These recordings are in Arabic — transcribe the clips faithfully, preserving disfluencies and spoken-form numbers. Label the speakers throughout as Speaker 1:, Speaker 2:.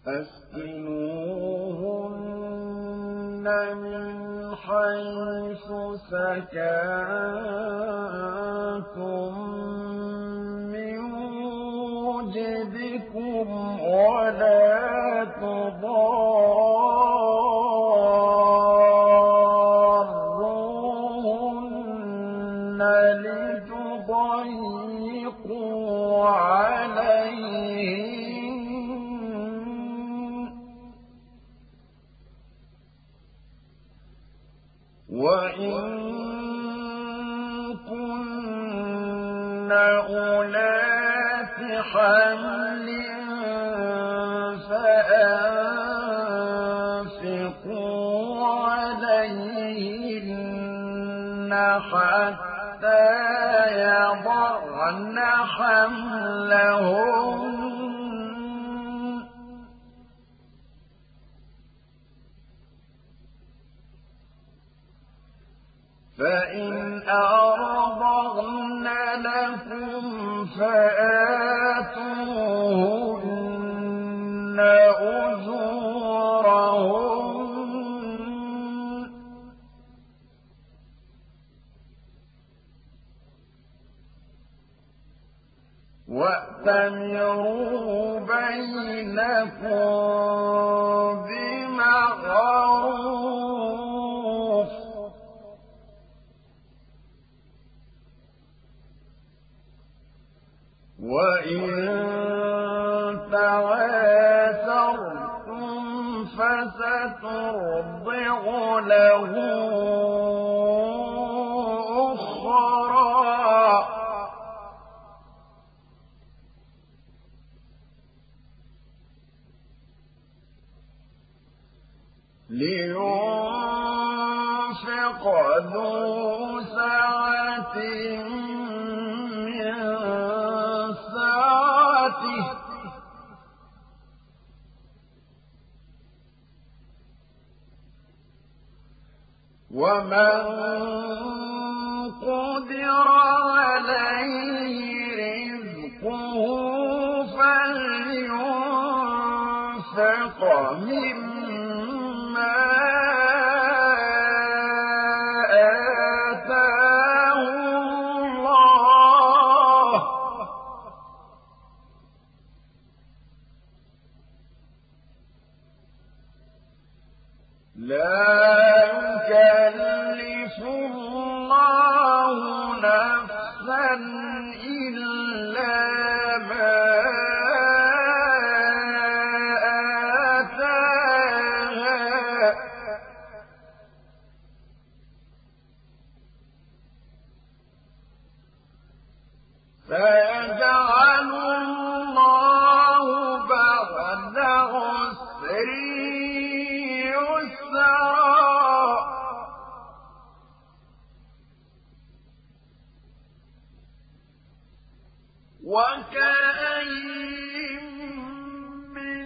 Speaker 1: أسكنوهن من حيث سكنتم من وجدكم ولا تضاروهن لتضيقوا عليهن وإن كن أولات حمل فأنفقوا عليهن حتى يضعن حملهن فإن أرضعن لكم فآتوهن أجورهن وأتمروا بينكم بمعروف وإن تعاثرتم فسترضع له أخرى لينفق ذو سعة من سعته ومن قدر عليه رزقه فلينفق مما آتاه الله لا يكلف الله نفسا إلا ما آتاها سيجعل الله بعد عسر وكأين من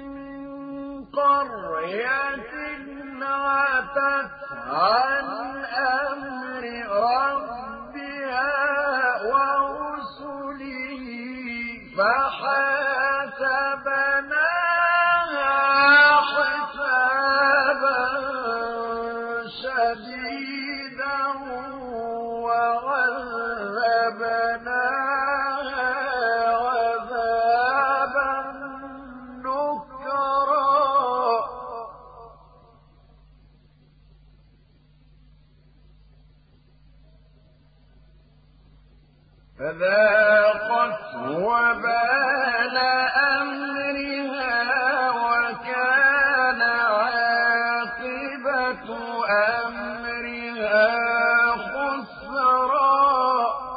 Speaker 1: قرية عتت عن أمر ربها ورسله فحاسبناها حسابا شديدا وعذبناها عذابا نكرا فذاقت وبال أمرها وكان عاقبة أمرها خسرا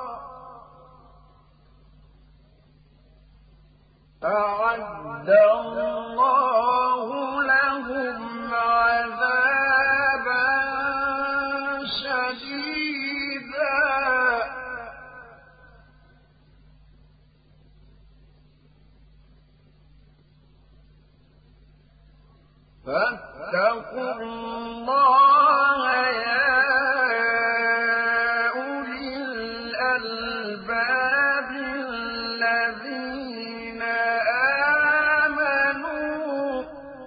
Speaker 1: أعد الله لهم عذابا شديدا فاتقوا الله يا أولي الألباب الذين آمنوا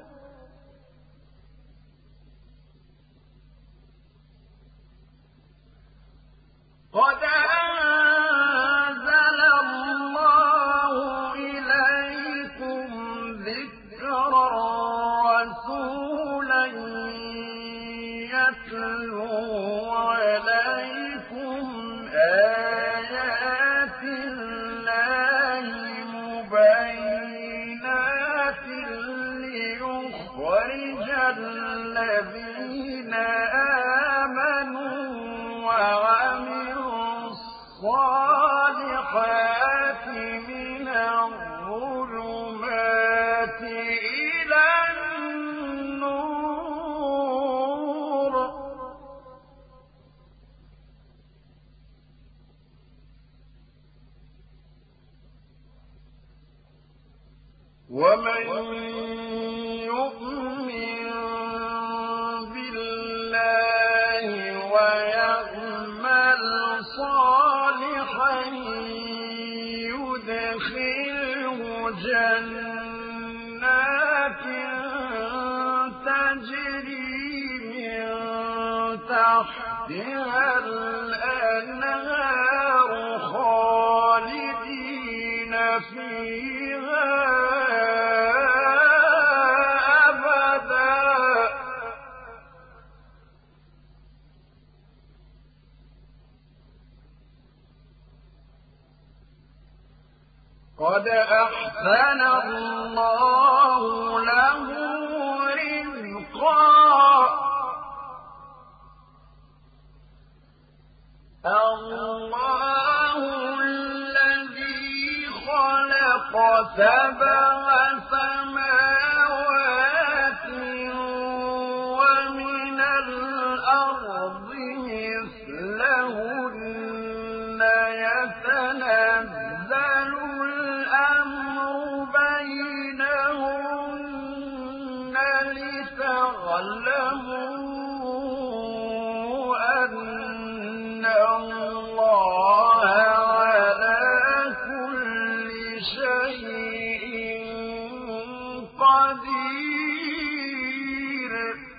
Speaker 1: ليستخرج الذين آمنوا وعملوا الصالحات من الظلمات إلى النور ومن يؤمن بالله ويعمل صالحا يدخله جنات تجري من تحتها الأنهار خالدين فيها قد أحسن الله له رزقا الله الذي خلق سبع سماوات ومن الأرض مثلهن يتنزل الأمر بينهن لتعلموا أن الله على كل شيء قدير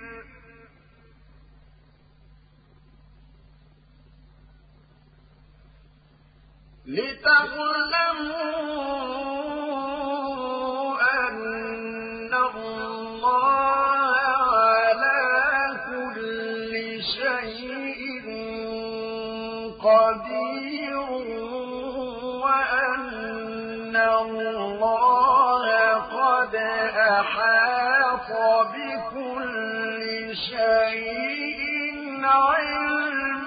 Speaker 1: لتعلموا أن الله على كل شيء قدير وأن الله قد أحاط بكل شيء علما